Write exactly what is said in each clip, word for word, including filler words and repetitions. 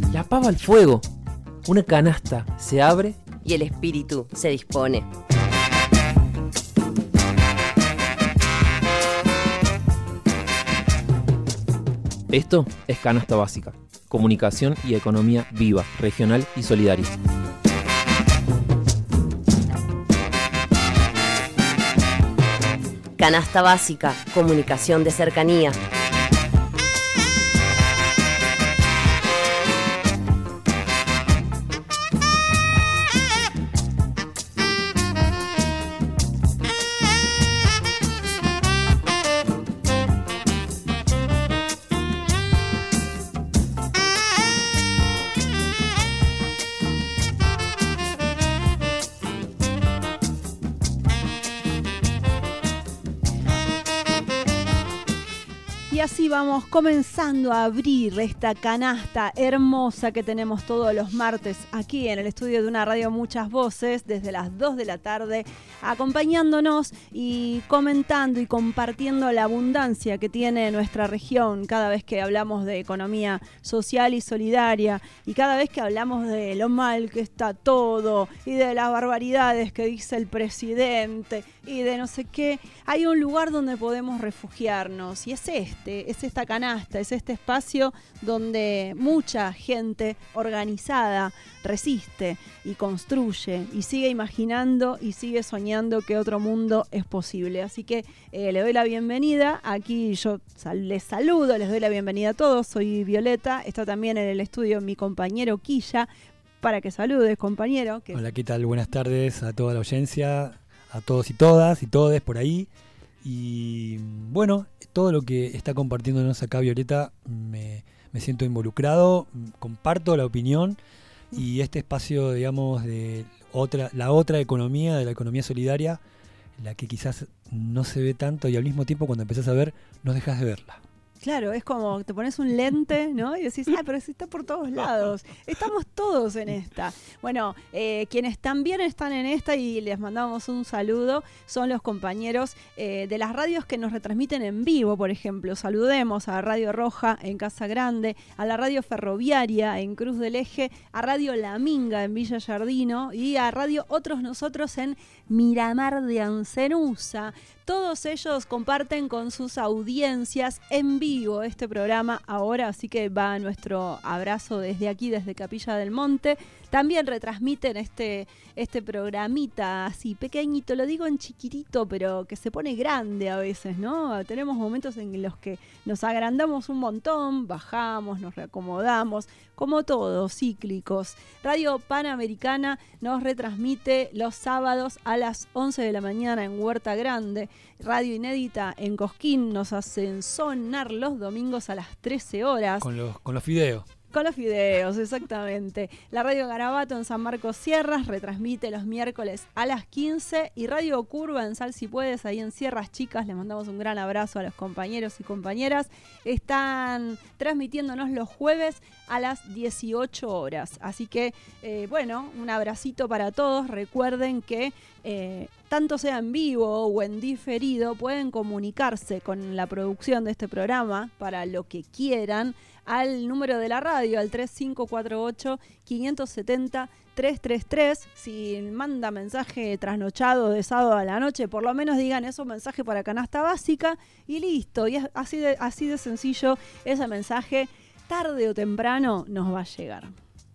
La pava al fuego. Una canasta se abre y el espíritu se dispone. Esto es Canasta Básica, comunicación y economía viva, regional y solidaria. Canasta Básica, comunicación de cercanía. Y así vamos comenzando a abrir esta canasta hermosa que tenemos todos los martes aquí en el estudio de una radio Muchas Voces desde las dos de la tarde, acompañándonos y comentando y compartiendo la abundancia que tiene nuestra región cada vez que hablamos de economía social y solidaria y cada vez que hablamos de lo mal que está todo y de las barbaridades que dice el presidente y de no sé qué. Hay un lugar donde podemos refugiarnos y es este. Es esta canasta, es este espacio donde mucha gente organizada resiste y construye y sigue imaginando y sigue soñando que otro mundo es posible. Así que eh, le doy la bienvenida. Aquí yo sal- les saludo, les doy la bienvenida a todos. Soy Violeta, está también en el estudio mi compañero Quilla, para que saludes, compañero. Que... Hola, ¿qué tal? Buenas tardes a toda la audiencia, a todos y todas y todes por ahí. Y bueno, todo lo que está compartiéndonos acá Violeta, me, me siento involucrado, comparto la opinión y este espacio, digamos, de otra, la otra economía, de la economía solidaria, la que quizás no se ve tanto y al mismo tiempo cuando empezás a ver, no dejas de verla. Claro, es como te pones un lente, ¿no? Y decís, ah, pero si está por todos lados. Estamos todos en esta. Bueno, eh, quienes también están en esta y les mandamos un saludo son los compañeros eh, de las radios que nos retransmiten en vivo, por ejemplo. Saludemos a Radio Roja en Casa Grande, a la Radio Ferroviaria en Cruz del Eje, a Radio La Minga en Villa Yardino y a Radio Otros Nosotros en Miramar de Ancenusa. Todos ellos comparten con sus audiencias en vivo este programa ahora, así que va nuestro abrazo desde aquí, desde Capilla del Monte. También retransmiten este, este programita así pequeñito, lo digo en chiquitito, pero que se pone grande a veces, ¿no? Tenemos momentos en los que nos agrandamos un montón, bajamos, nos reacomodamos, como todos, cíclicos. Radio Panamericana nos retransmite los sábados a las once de la mañana en Huerta Grande. Radio Inédita en Cosquín nos hacen sonar los domingos a las trece horas. Con los, con los fideos. Con los fideos, exactamente. La Radio Garabato en San Marcos Sierras retransmite los miércoles a las quince y Radio Curva en Sal Si Puedes, ahí en Sierras Chicas. Les mandamos un gran abrazo a los compañeros y compañeras. Están transmitiéndonos los jueves a las dieciocho horas. Así que, eh, bueno, un abracito para todos. Recuerden que eh, tanto sea en vivo o en diferido, pueden comunicarse con la producción de este programa para lo que quieran al número de la radio, al tres cinco cuatro ocho, cinco siete cero, tres tres tres. Si manda mensaje trasnochado de sábado a la noche, por lo menos digan eso, mensaje para Canasta Básica y listo. Y es así de, así de sencillo, ese mensaje tarde o temprano nos va a llegar.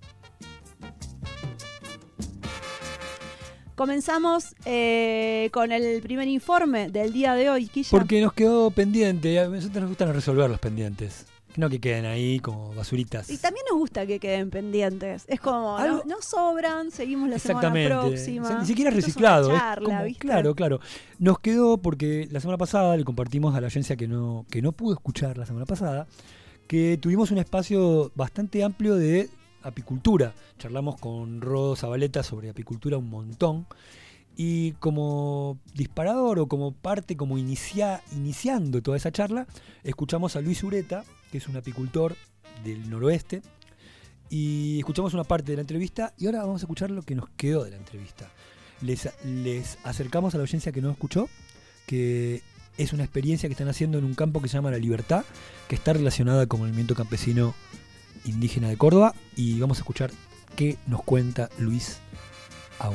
Comenzamos eh, con el primer informe del día de hoy, Quilla. Porque nos quedó pendiente, a nosotros nos gusta resolver los pendientes. No que queden ahí como basuritas. Y también nos gusta que queden pendientes. Es como, no, no sobran, seguimos la semana próxima. O sea, ni siquiera es reciclado. Es charla, es como, ¿viste? Claro, claro. Nos quedó porque la semana pasada le compartimos a la audiencia que no, que no pudo escuchar la semana pasada, que tuvimos un espacio bastante amplio de apicultura. Charlamos con Rodo Zabaleta sobre apicultura un montón. Y como disparador o como parte, como inicia, iniciando toda esa charla, escuchamos a Luis Ureta, que es un apicultor del noroeste, y escuchamos una parte de la entrevista y ahora vamos a escuchar lo que nos quedó de la entrevista. Les, les acercamos a la audiencia que no escuchó, que es una experiencia que están haciendo en un campo que se llama La Libertad, que está relacionada con el movimiento campesino indígena de Córdoba, y vamos a escuchar qué nos cuenta Luis Aún.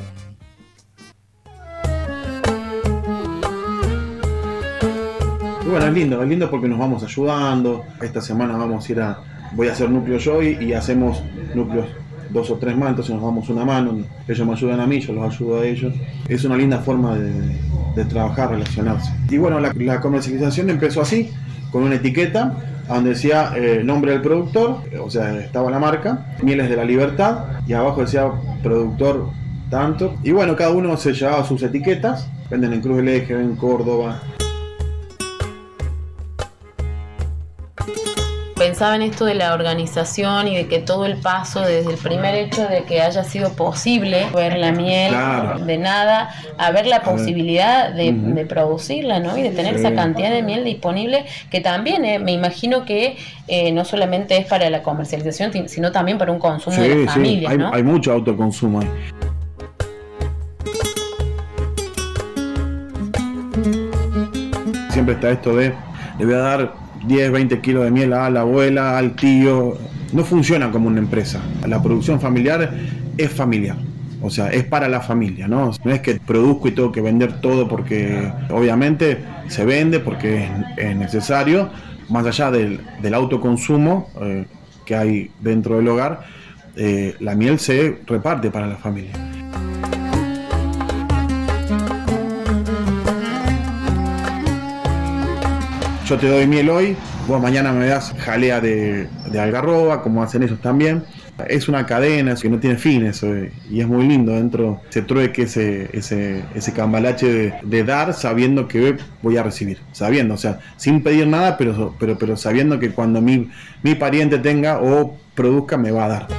Y bueno, es lindo, es lindo porque nos vamos ayudando. Esta semana vamos a ir a, voy a hacer núcleo yo y, y hacemos núcleos dos o tres más, entonces nos damos una mano, ellos me ayudan a mí, yo los ayudo a ellos. Es una linda forma de, de trabajar, relacionarse. Y bueno, la, la comercialización empezó así, con una etiqueta donde decía el eh, nombre del productor, o sea, estaba la marca, Mieles de la Libertad, y abajo decía productor tanto. Y bueno, cada uno se llevaba sus etiquetas, venden en Cruz del Eje, en Córdoba. Pensaba en esto de la organización y de que todo el paso, desde el primer hecho de que haya sido posible ver la miel, claro, de nada, a ver la posibilidad de, uh-huh. de producirla, ¿no? Y de tener sí. esa cantidad de miel disponible, que también eh, me imagino que eh, no solamente es para la comercialización, sino también para un consumo sí, de las sí. familias, hay, ¿no? Hay mucho autoconsumo ahí. Siempre está esto de, le voy a dar diez, veinte kilos de miel a la abuela, al tío. No funciona como una empresa. La producción familiar es familiar, o sea, es para la familia, ¿no? No es que produzco y tengo que vender todo porque obviamente se vende porque es, es necesario, más allá del, del autoconsumo eh, que hay dentro del hogar, eh, la miel se reparte para la familia. Yo te doy miel hoy, vos mañana me das jalea de, de algarroba, como hacen ellos también. Es una cadena que no tiene fin eso, y es muy lindo dentro se trueque ese, ese, ese cambalache de, de dar sabiendo que voy a recibir, sabiendo, o sea, sin pedir nada, pero, pero, pero sabiendo que cuando mi, mi pariente tenga o produzca me va a dar.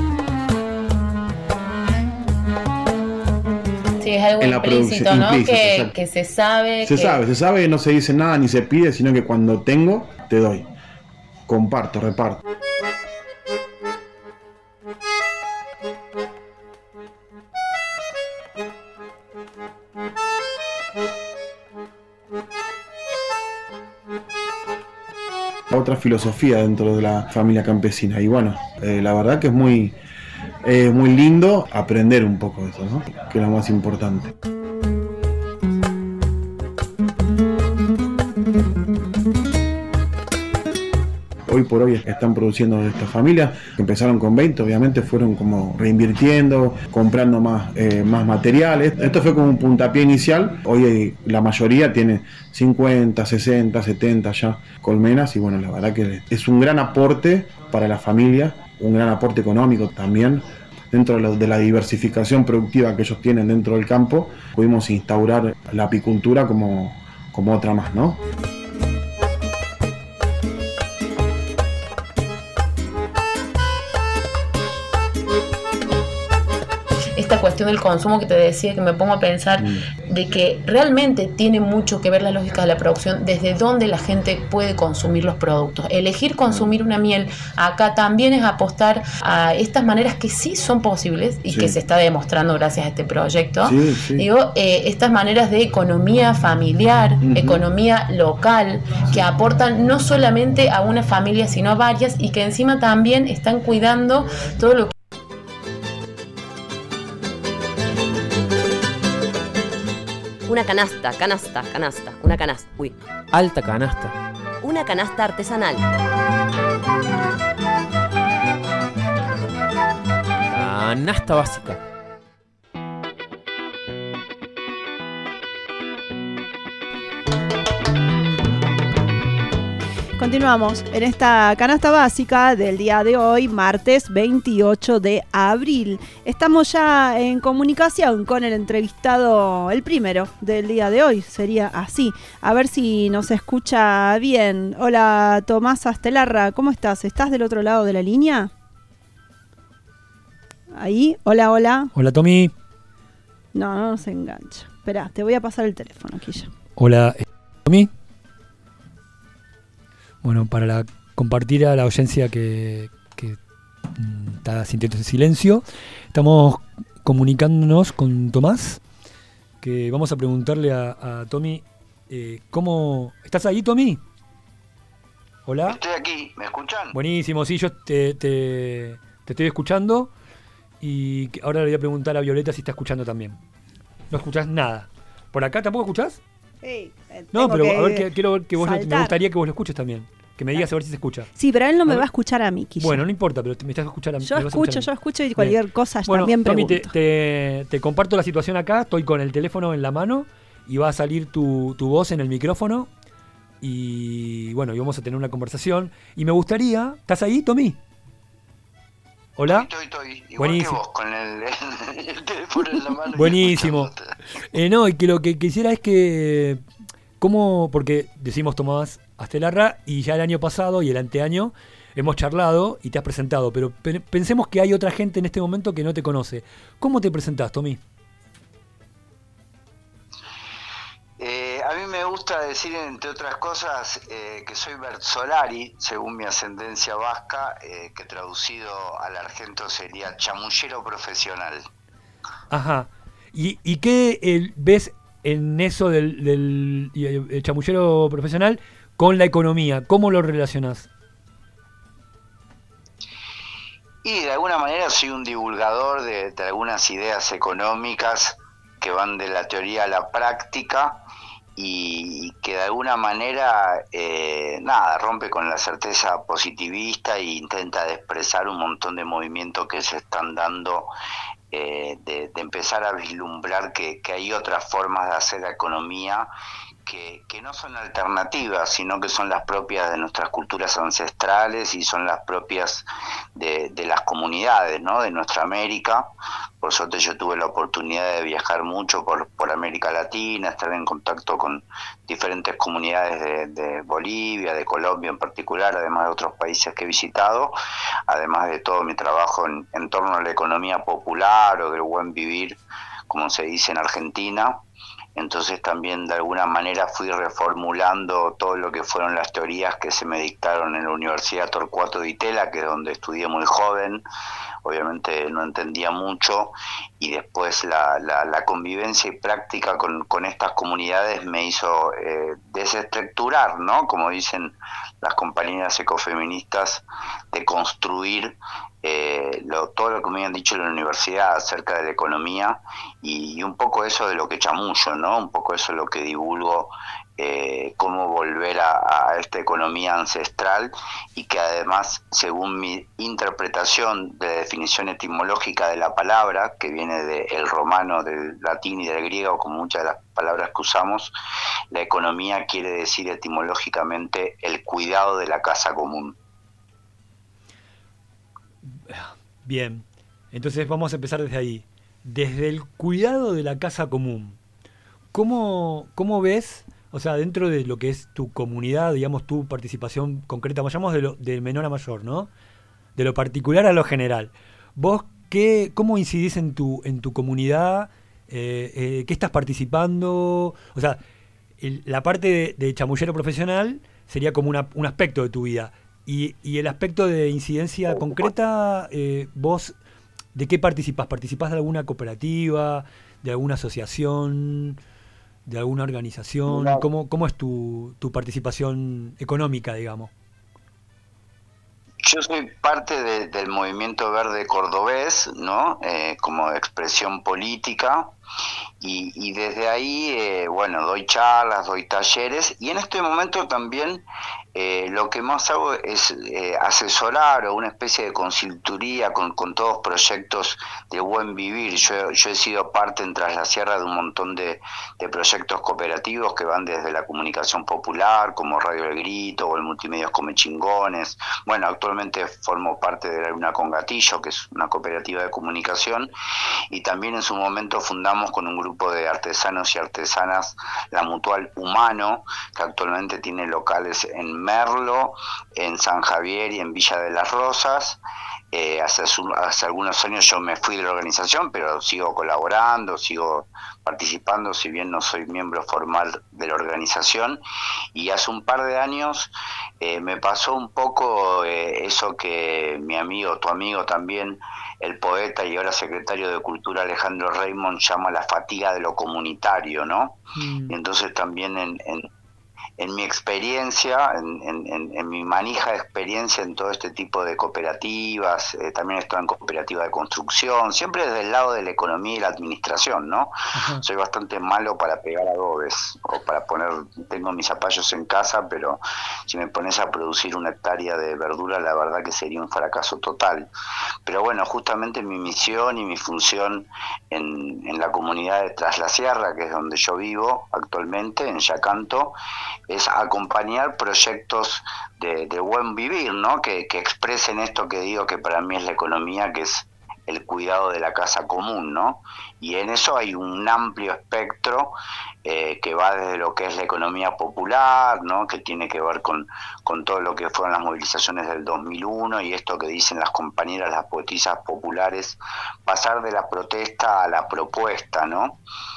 Es algo en la implícito, ¿no? Que, que se sabe. Se que... sabe, se sabe, no se dice nada ni se pide, sino que cuando tengo, te doy. Comparto, reparto. Otra filosofía dentro de la familia campesina. Y bueno, eh, la verdad que es muy... Es eh, muy lindo aprender un poco de eso, ¿no? Que es lo más importante. Hoy por hoy están produciendo estas familias, empezaron con veinte, obviamente fueron como reinvirtiendo, comprando más, eh, más materiales. Esto fue como un puntapié inicial, hoy la mayoría tiene cincuenta, sesenta, setenta ya colmenas y bueno, la verdad que es un gran aporte para la familia, un gran aporte económico también. Dentro de, lo, de la diversificación productiva que ellos tienen dentro del campo, pudimos instaurar la apicultura como, como otra más, ¿no? Esta cuestión del consumo que te decía, que me pongo a pensar mm. de que realmente tiene mucho que ver la lógica de la producción, desde dónde la gente puede consumir los productos. Elegir consumir una miel acá también es apostar a estas maneras que sí son posibles y sí. que se está demostrando gracias a este proyecto. Sí, sí. Digo, eh, estas maneras de economía familiar, uh-huh. economía local, que aportan no solamente a una familia, sino a varias y que encima también están cuidando todo lo que Una canasta, canasta, canasta, una canasta, uy. Alta canasta. Una canasta artesanal. Canasta básica. Continuamos en esta canasta básica del día de hoy, martes veintiocho de abril. Estamos ya en comunicación con el entrevistado, el primero del día de hoy, sería así. A ver si nos escucha bien. Hola, Tomás Astelarra, ¿cómo estás? ¿Estás del otro lado de la línea? Ahí, hola, hola. Hola, Tommy. No, no se engancha. Esperá, te voy a pasar el teléfono aquí ya. Hola, Tommy. Bueno, para la, compartir a la audiencia que, que mm, está sintiendo ese silencio, estamos comunicándonos con Tomás, que vamos a preguntarle a, a Tommy, eh, ¿cómo... ¿Estás ahí, Tommy? Hola. Estoy aquí. ¿Me escuchan? Buenísimo, sí, yo te, te, te estoy escuchando y ahora le voy a preguntar a Violeta si está escuchando también. No escuchás nada. ¿Por acá tampoco escuchás? Sí. Eh, no, pero a ver, que, quiero ver que vos lo, me gustaría que vos lo escuches también. Que me digas a ver si se escucha. Sí, pero él no me va a escuchar a mí, Quilla. Bueno, no importa, pero me estás escuchando a mí. Yo escucho, yo escucho y cualquier Bien. cosa bueno, también Tommy, pregunto. Te, te, te comparto la situación acá, estoy con el teléfono en la mano y va a salir tu, tu voz en el micrófono y bueno, y vamos a tener una conversación. Y me gustaría... ¿Estás ahí, Tommy? ¿Hola? Estoy, estoy, estoy. Igual Buenísimo. Que vos, con el, el teléfono en la mano. Buenísimo. Eh, no, y que lo que quisiera es que... ¿Cómo? Porque decimos Tomás Astelarra y ya el año pasado y el anteaño hemos charlado y te has presentado, pero pe- pensemos que hay otra gente en este momento que no te conoce. ¿Cómo te presentás, Tommy? Eh, a mí me gusta decir, entre otras cosas, eh, que soy Bertsolari, según mi ascendencia vasca, eh, que traducido al argento sería chamullero profesional. Ajá. ¿Y, y qué eh, ves en eso del, del el chamullero profesional con la economía? ¿Cómo lo relacionás? Y de alguna manera soy un divulgador de, de algunas ideas económicas que van de la teoría a la práctica y que de alguna manera eh, nada rompe con la certeza positivista e intenta expresar un montón de movimientos que se están dando, eh, de, de empezar a vislumbrar que, que hay otras formas de hacer la economía que, que no son alternativas, sino que son las propias de nuestras culturas ancestrales y son las propias de, de las comunidades, ¿no? De nuestra América. Por suerte yo tuve la oportunidad de viajar mucho por, por América Latina, estar en contacto con diferentes comunidades de, de Bolivia, de Colombia en particular, además de otros países que he visitado, además de todo mi trabajo en, en torno a la economía popular o del buen vivir, como se dice en Argentina. Entonces también de alguna manera fui reformulando todo lo que fueron las teorías que se me dictaron en la Universidad Torcuato Di Tella, que es donde estudié muy joven. Obviamente no entendía mucho y después la, la, la convivencia y práctica con, con estas comunidades me hizo eh, desestructurar, ¿no? Como dicen las compañeras ecofeministas, de construir eh, lo, todo lo que me habían dicho en la universidad acerca de la economía y, y un poco eso de lo que chamullo, ¿no? Un poco eso es lo que divulgo, eh, cómo volver a, a esta economía ancestral y que además, según mi interpretación de la definición etimológica de la palabra, que viene del romano, del latín y del griego, como muchas de las palabras que usamos, la economía quiere decir etimológicamente el cuidado de la casa común. Bien, entonces vamos a empezar desde ahí. Desde el cuidado de la casa común, ¿cómo, cómo ves, o sea, dentro de lo que es tu comunidad, digamos, tu participación concreta, vayamos de, lo, de menor a mayor, ¿no? De lo particular a lo general. ¿Vos qué, cómo incidís en tu, en tu comunidad? Eh, eh, ¿Qué estás participando? O sea, el, la parte de, de chamullero profesional sería como una, un aspecto de tu vida. Y, y el aspecto de incidencia concreta, eh, ¿vos de qué participás? ¿Participás de alguna cooperativa, de alguna asociación, de alguna organización? ¿Cómo, cómo es tu, tu participación económica, digamos? Yo soy parte de, del movimiento verde cordobés, ¿no? Eh, como expresión política y, y desde ahí, eh, bueno, doy charlas, doy talleres y en este momento también eh, lo que más hago es eh, asesorar o una especie de consultoría con, con todos proyectos de buen vivir. Yo, yo he sido parte en Tras la Sierra de un montón de, de proyectos cooperativos que van desde la comunicación popular, como Radio El Grito o el Multimedios Come Chingones. Bueno, actualmente formo parte de la Luna con Gatillo, que es una cooperativa de comunicación, y también en su momento fundamos con un grupo de artesanos y artesanas la Mutual Humano, que actualmente tiene locales en Merlo, en San Javier y en Villa de las Rosas. Eh, hace, hace algunos años yo me fui de la organización, pero sigo colaborando, sigo participando, si bien no soy miembro formal de la organización. Y hace un par de años eh, me pasó un poco eh, eso que mi amigo, tu amigo también, el poeta y ahora secretario de Cultura Alejandro Raymond, llama la fatiga de lo comunitario, ¿no? Mm. Y entonces también en, en en mi experiencia, en, en, en mi manija de experiencia en todo este tipo de cooperativas, eh, también estoy en cooperativa de construcción, siempre desde el lado de la economía y la administración, ¿no? Ajá. Soy bastante malo para pegar adobes o para poner, tengo mis zapallos en casa, pero si me pones a producir una hectárea de verdura, la verdad que sería un fracaso total. Pero bueno, justamente mi misión y mi función en, en la comunidad de Tras la Sierra, que es donde yo vivo actualmente, en Yacanto, es acompañar proyectos de, de buen vivir, ¿no? Que, que expresen esto que digo que para mí es la economía, que es el cuidado de la casa común, ¿no? Y en eso hay un amplio espectro eh, que va desde lo que es la economía popular, ¿no? Que tiene que ver con, con todo lo que fueron las movilizaciones del dos mil uno y esto que dicen las compañeras, las poetisas populares, pasar de la protesta a la propuesta, ¿no?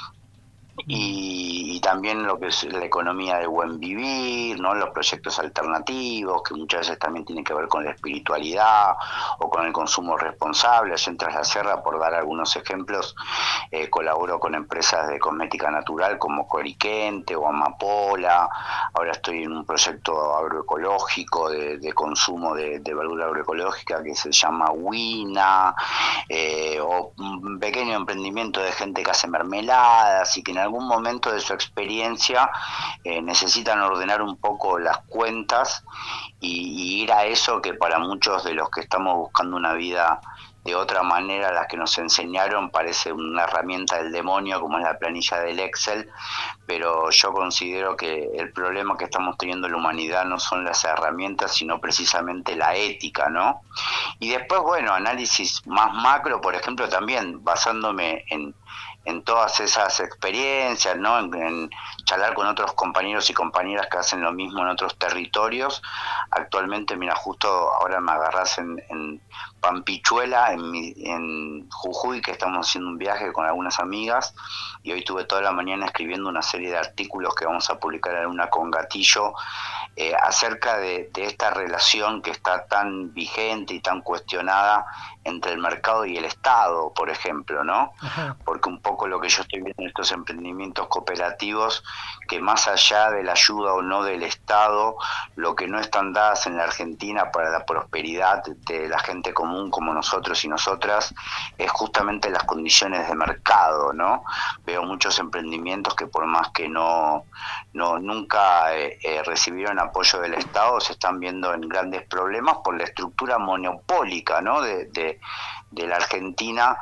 Y, y también lo que es la economía de buen vivir, ¿no? Los proyectos alternativos, que muchas veces también tienen que ver con la espiritualidad o con el consumo responsable. Allá en Tras la Sierra, por dar algunos ejemplos, eh, colaboro con empresas de cosmética natural como Coriquente o Amapola. Ahora estoy en un proyecto agroecológico de, de consumo de, de verdura agroecológica que se llama Wina, eh, o un pequeño emprendimiento de gente que hace mermeladas y que en algún momento de su experiencia eh, necesitan ordenar un poco las cuentas y, y ir a eso que para muchos de los que estamos buscando una vida de otra manera, las que nos enseñaron, parece una herramienta del demonio como es la planilla del Excel, pero yo considero que el problema que estamos teniendo en la humanidad no son las herramientas, sino precisamente la ética, ¿no? Y después, bueno, análisis más macro, por ejemplo, también basándome en en todas esas experiencias, ¿no? En, en charlar con otros compañeros y compañeras que hacen lo mismo en otros territorios. Actualmente, mira, justo ahora me agarrás en, en Pampichuela, en, mi, en Jujuy, que estamos haciendo un viaje con algunas amigas, y hoy tuve toda la mañana escribiendo una serie de artículos que vamos a publicar en una con Gatillo, eh, acerca de, de esta relación que está tan vigente y tan cuestionada entre el mercado y el Estado, por ejemplo, ¿no? Ajá. Porque un poco lo que yo estoy viendo en estos emprendimientos cooperativos, que más allá de la ayuda o no del Estado, lo que no están dadas en la Argentina para la prosperidad de la gente común como nosotros y nosotras, es justamente las condiciones de mercado, ¿no? Veo muchos emprendimientos que por más que no, no nunca eh, eh, recibieron apoyo del Estado, se están viendo en grandes problemas por la estructura monopólica, ¿no? de, de de la Argentina,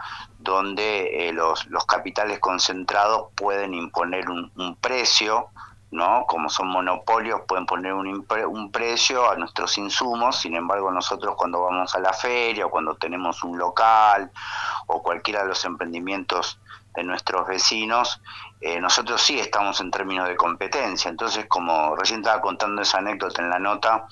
donde eh, los, los capitales concentrados pueden imponer un, un precio, ¿no? Como son monopolios, pueden poner un, impre, un precio a nuestros insumos. Sin embargo, nosotros cuando vamos a la feria o cuando tenemos un local o cualquiera de los emprendimientos de nuestros vecinos, eh, nosotros sí estamos en términos de competencia. Entonces, como recién estaba contando esa anécdota en la nota,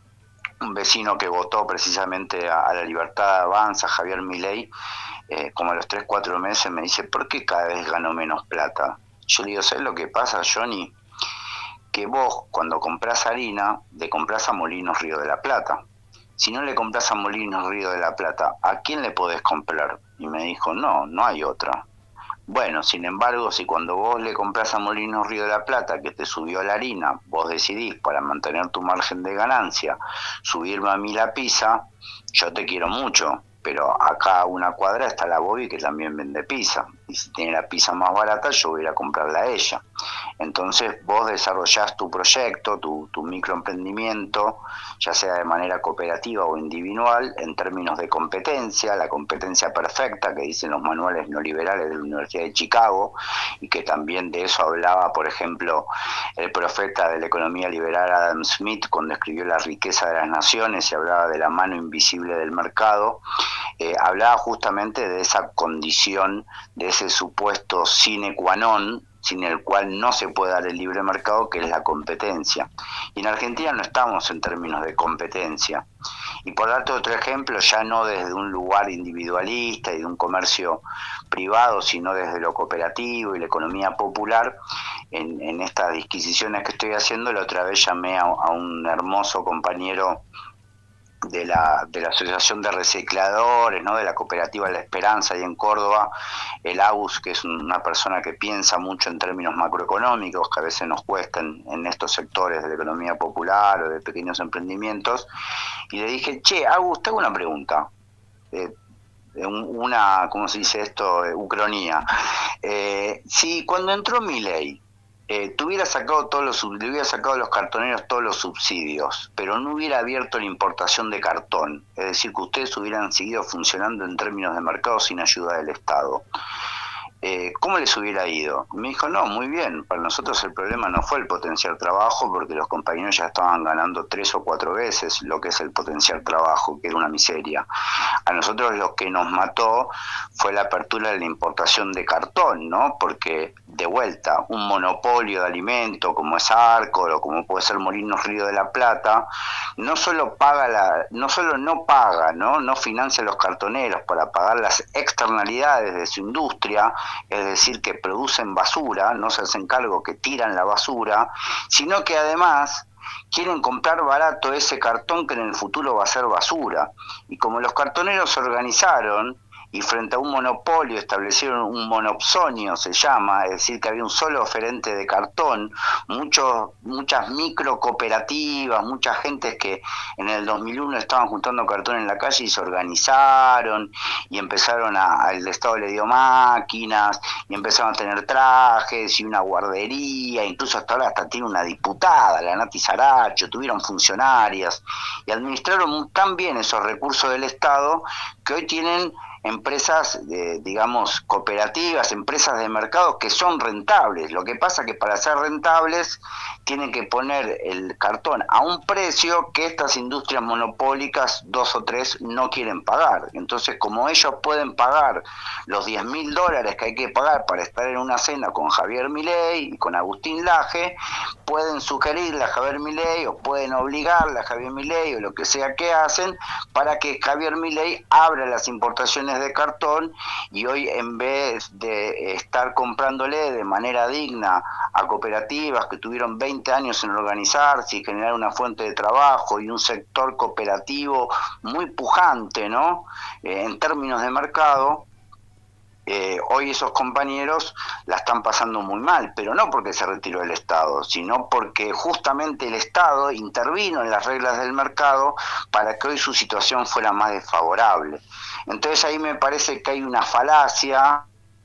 un vecino que votó precisamente a, a la Libertad Avanza, Javier Milei, eh, como a los tres, cuatro meses me dice, ¿por qué cada vez gano menos plata? Yo le digo, ¿sabes lo que pasa, Johnny? Que vos cuando comprás harina, le comprás a Molinos Río de la Plata. Si no le comprás a Molinos Río de la Plata, ¿a quién le podés comprar? Y me dijo, no, no hay otra. Bueno, sin embargo, si cuando vos le comprás a Molinos Río de la Plata, que te subió la harina, vos decidís, para mantener tu margen de ganancia, subirme a mí la pizza, yo te quiero mucho, pero acá a una cuadra está la Bobby que también vende pizza, y si tiene la pizza más barata, yo voy a ir a comprarla a ella. Entonces vos desarrollás tu proyecto, tu, tu microemprendimiento, ya sea de manera cooperativa o individual, en términos de competencia, la competencia perfecta que dicen los manuales neoliberales de la Universidad de Chicago, y que también de eso hablaba, por ejemplo, el profeta de la economía liberal Adam Smith cuando escribió La riqueza de las naciones y hablaba de la mano invisible del mercado. Eh, hablaba justamente de esa condición, de ese supuesto sine qua non, sin el cual no se puede dar el libre mercado, que es la competencia. Y en Argentina no estamos en términos de competencia. Y por darte otro ejemplo, ya no desde un lugar individualista y de un comercio privado, sino desde lo cooperativo y la economía popular, en, en estas disquisiciones que estoy haciendo, la otra vez llamé a, a un hermoso compañero de la, de la Asociación de Recicladores, ¿no? De la cooperativa La Esperanza, ahí en Córdoba, el Agus, que es una persona que piensa mucho en términos macroeconómicos, que a veces nos cuestan en estos sectores de la economía popular o de pequeños emprendimientos, y le dije, che, Agus, te hago una pregunta, eh, una, ¿cómo se dice esto? Eh, ucronía. Eh, si cuando entró Milei, Eh, tuviera sacado todos los, le hubiera sacado a los cartoneros todos los subsidios, pero no hubiera abierto la importación de cartón, es decir, que ustedes hubieran seguido funcionando en términos de mercado sin ayuda del Estado, eh, ¿cómo les hubiera ido? Me dijo, no, muy bien, para nosotros el problema no fue el potenciar trabajo, porque los compañeros ya estaban ganando tres o cuatro veces lo que es el potenciar trabajo, que era una miseria. A nosotros lo que nos mató fue la apertura de la importación de cartón, ¿no? Porque, de vuelta, un monopolio de alimento como es Arcor o como puede ser Molinos Río de la Plata, no solo paga la, no solo no paga, ¿no? no financia a los cartoneros para pagar las externalidades de su industria, es decir, que producen basura, no se hacen cargo que tiran la basura, sino que además quieren comprar barato ese cartón que en el futuro va a ser basura. Y como los cartoneros se organizaron y frente a un monopolio establecieron un monopsonio, se llama, es decir, que había un solo oferente de cartón, muchos, muchas micro cooperativas, mucha gente que en el dos mil uno estaban juntando cartón en la calle y se organizaron y empezaron a, el Estado le dio máquinas y empezaron a tener trajes y una guardería, incluso hasta ahora hasta tiene una diputada, la Nati Saracho, tuvieron funcionarias y administraron tan bien esos recursos del Estado que hoy tienen empresas, eh, digamos, cooperativas, empresas de mercado que son rentables. Lo que pasa que para ser rentables tienen que poner el cartón a un precio que estas industrias monopólicas, dos o tres, no quieren pagar. Entonces, como ellos pueden pagar los diez mil dólares que hay que pagar para estar en una cena con Javier Milei y con Agustín Laje, pueden sugerirle a Javier Milei o pueden obligarle a Javier Milei o lo que sea que hacen para que Javier Milei abra las importaciones de cartón y hoy en vez de estar comprándole de manera digna a cooperativas que tuvieron veinte años en organizarse y generar una fuente de trabajo y un sector cooperativo muy pujante, ¿no? Eh, en términos de mercado, Eh, hoy esos compañeros la están pasando muy mal, pero no porque se retiró el Estado, sino porque justamente el Estado intervino en las reglas del mercado para que hoy su situación fuera más desfavorable. Entonces ahí me parece que hay una falacia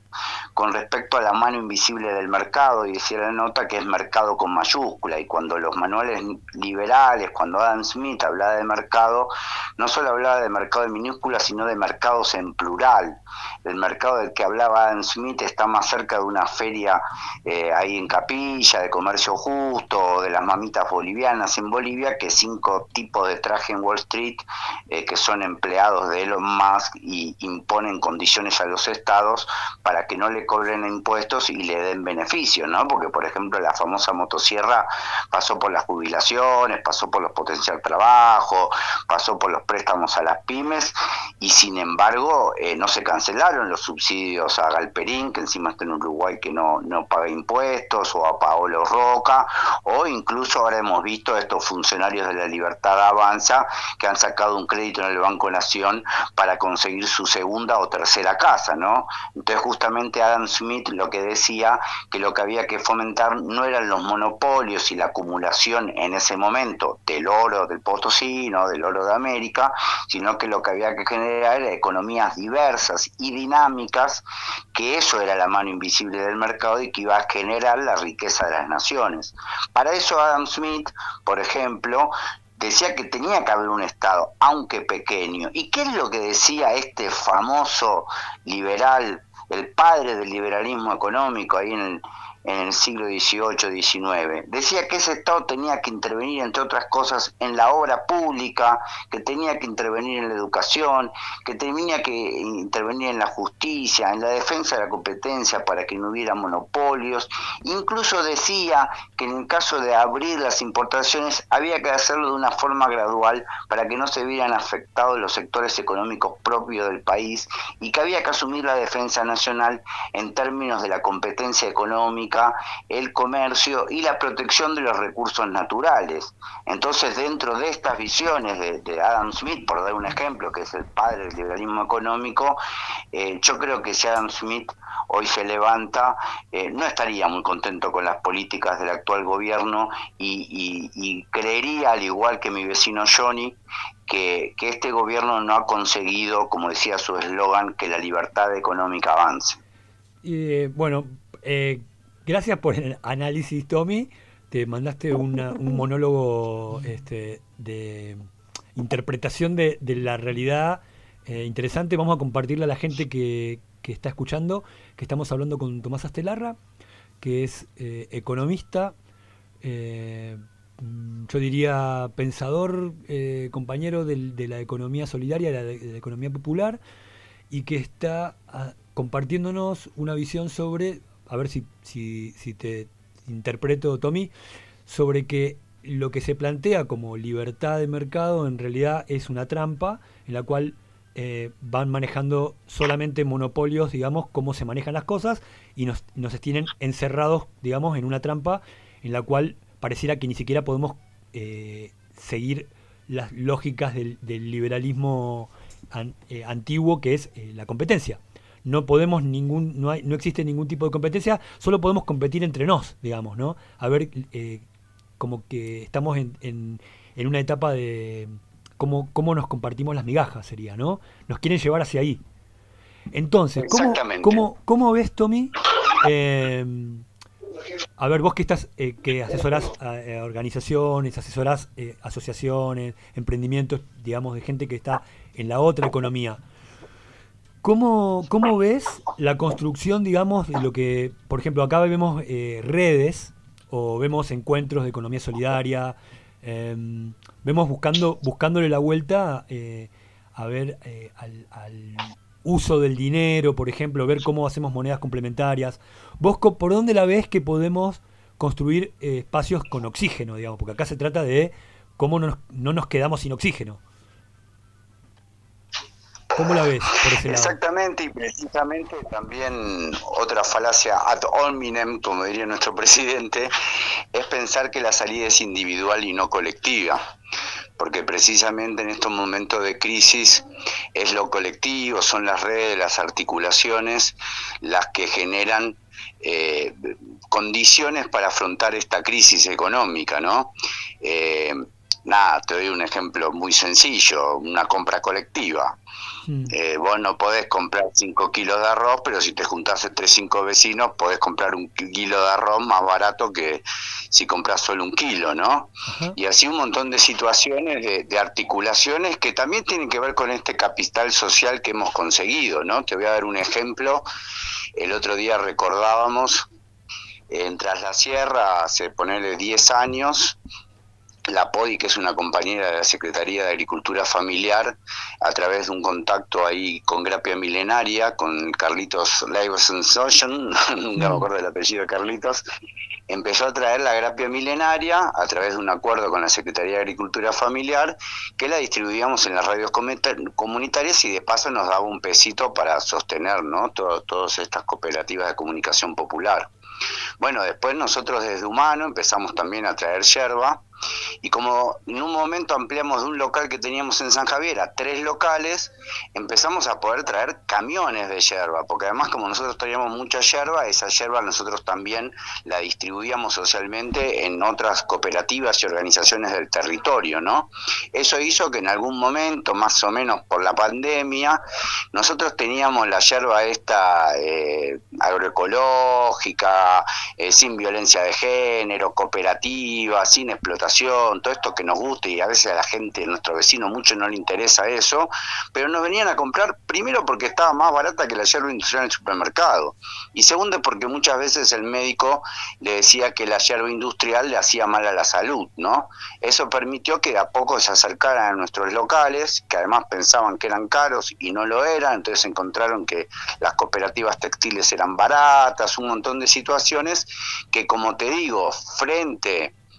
con respecto a la mano invisible del mercado, y decía la nota que es mercado con mayúscula, y cuando los manuales liberales, cuando Adam Smith hablaba de mercado, no solo hablaba de mercado en minúscula, sino de mercados en plural. El mercado del que hablaba Adam Smith está más cerca de una feria eh, ahí en Capilla, de comercio justo, o de las mamitas bolivianas en Bolivia, que cinco tipos de traje en Wall Street eh, que son empleados de Elon Musk y imponen condiciones a los estados para que no le cobren impuestos y le den beneficios, ¿no? Porque, por ejemplo, la famosa motosierra pasó por las jubilaciones, pasó por los potencial trabajo, pasó por los préstamos a las pymes y, sin embargo, eh, no se cancelaron los subsidios a Galperín, que encima está en Uruguay, que no, no paga impuestos, o a Paolo Roca, o incluso ahora hemos visto a estos funcionarios de la Libertad Avanza que han sacado un crédito en el Banco Nación para conseguir su segunda o tercera casa, ¿no? Entonces, justamente Adam Smith lo que decía que lo que había que fomentar no eran los monopolios y la acumulación en ese momento del oro del Potosí, no del oro de América, sino que lo que había que generar era economías diversas y dinámicas, que eso era la mano invisible del mercado y que iba a generar la riqueza de las naciones. Para eso Adam Smith, por ejemplo, decía que tenía que haber un Estado, aunque pequeño. ¿Y qué es lo que decía este famoso liberal, el padre del liberalismo económico ahí en el, en el siglo dieciocho diecinueve? Decía que ese Estado tenía que intervenir, entre otras cosas, en la obra pública, que tenía que intervenir en la educación, que tenía que intervenir en la justicia, en la defensa de la competencia para que no hubiera monopolios. Incluso decía que en el caso de abrir las importaciones había que hacerlo de una forma gradual para que no se vieran afectados los sectores económicos propios del país y que había que asumir la defensa nacional en términos de la competencia económica económica, el comercio y la protección de los recursos naturales. Entonces, dentro de estas visiones de, de Adam Smith, por dar un ejemplo, que es el padre del liberalismo económico, eh, yo creo que si Adam Smith hoy se levanta, eh, no estaría muy contento con las políticas del actual gobierno y, y, y creería, al igual que mi vecino Johnny, que, que este gobierno no ha conseguido, como decía su eslogan, que la libertad económica avance. Eh, bueno, eh, gracias por el análisis, Tommy. Te mandaste una, un monólogo este, de interpretación de, de la realidad eh, interesante. Vamos a compartirle a la gente que, que está escuchando, que estamos hablando con Tomás Astelarra, que es eh, economista, eh, yo diría pensador, eh, compañero del, de la economía solidaria, de la, de la economía popular, y que está a, compartiéndonos una visión sobre, a ver si, si, si te interpreto, Tommy, sobre que lo que se plantea como libertad de mercado en realidad es una trampa en la cual eh, van manejando solamente monopolios, digamos, cómo se manejan las cosas, y nos, nos tienen encerrados, digamos, en una trampa en la cual pareciera que ni siquiera podemos eh, seguir las lógicas del, del liberalismo an, eh, antiguo, que es eh, la competencia. No podemos ningún, no hay, no existe ningún tipo de competencia, solo podemos competir entre nos, digamos, ¿no? A ver, eh, como que estamos en, en, en una etapa de cómo, cómo nos compartimos las migajas, sería, ¿no? Nos quieren llevar hacia ahí. Entonces, ¿cómo, cómo, cómo ves, Tommy? Eh, a ver, vos que estás, eh, que asesorás a, a organizaciones, asesorás eh, asociaciones, emprendimientos, digamos, de gente que está en la otra economía. ¿Cómo, ¿Cómo ves la construcción, digamos, de lo que, por ejemplo, acá vemos eh, redes o vemos encuentros de economía solidaria, eh, vemos buscando buscándole la vuelta eh, a ver eh, al, al uso del dinero, por ejemplo, ver cómo hacemos monedas complementarias? ¿Vos por dónde la ves que podemos construir eh, espacios con oxígeno, digamos? Porque acá se trata de cómo no nos, no nos quedamos sin oxígeno. ¿Cómo la ves por ese lado? Exactamente, y precisamente también otra falacia ad hominem, como diría nuestro presidente, es pensar que la salida es individual y no colectiva, porque precisamente en estos momentos de crisis es lo colectivo, son las redes, las articulaciones, las que generan eh, condiciones para afrontar esta crisis económica, ¿no? Eh, nada, te doy un ejemplo muy sencillo, una compra colectiva. Eh, vos no podés comprar cinco kilos de arroz, pero si te juntás entre cinco vecinos podés comprar un kilo de arroz más barato que si compras solo un kilo, ¿no? Ajá. Y así un montón de situaciones, de, de articulaciones que también tienen que ver con este capital social que hemos conseguido, ¿no? Te voy a dar un ejemplo. El otro día recordábamos en Tras la Sierra, hace ponerle diez años, la PODI, que es una compañera de la Secretaría de Agricultura Familiar, a través de un contacto ahí con Grapia Milenaria, con Carlitos Leibsen-Soschen, nunca me acuerdo del apellido de Carlitos, empezó a traer la Grapia Milenaria a través de un acuerdo con la Secretaría de Agricultura Familiar, que la distribuíamos en las radios comunitarias y de paso nos daba un pesito para sostener, ¿no?, Todo, todas estas cooperativas de comunicación popular. Bueno, después nosotros desde Humano empezamos también a traer yerba, y como en un momento ampliamos de un local que teníamos en San Javier a tres locales, empezamos a poder traer camiones de yerba, porque además como nosotros traíamos mucha yerba, esa yerba nosotros también la distribuíamos socialmente en otras cooperativas y organizaciones del territorio, ¿no? Eso hizo que en algún momento, más o menos por la pandemia, nosotros teníamos la yerba esta eh, agroecológica, eh, sin violencia de género, cooperativa, sin explotación, todo esto que nos gusta, y a veces a la gente, a nuestro vecino, mucho no le interesa eso, pero nos venían a comprar, primero porque estaba más barata que la yerba industrial en el supermercado, y segundo porque muchas veces el médico le decía que la yerba industrial le hacía mal a la salud, ¿no? Eso permitió que de a poco se acercaran a nuestros locales, que además pensaban que eran caros y no lo eran, entonces encontraron que las cooperativas textiles eran baratas, un montón de situaciones que, como te digo, frente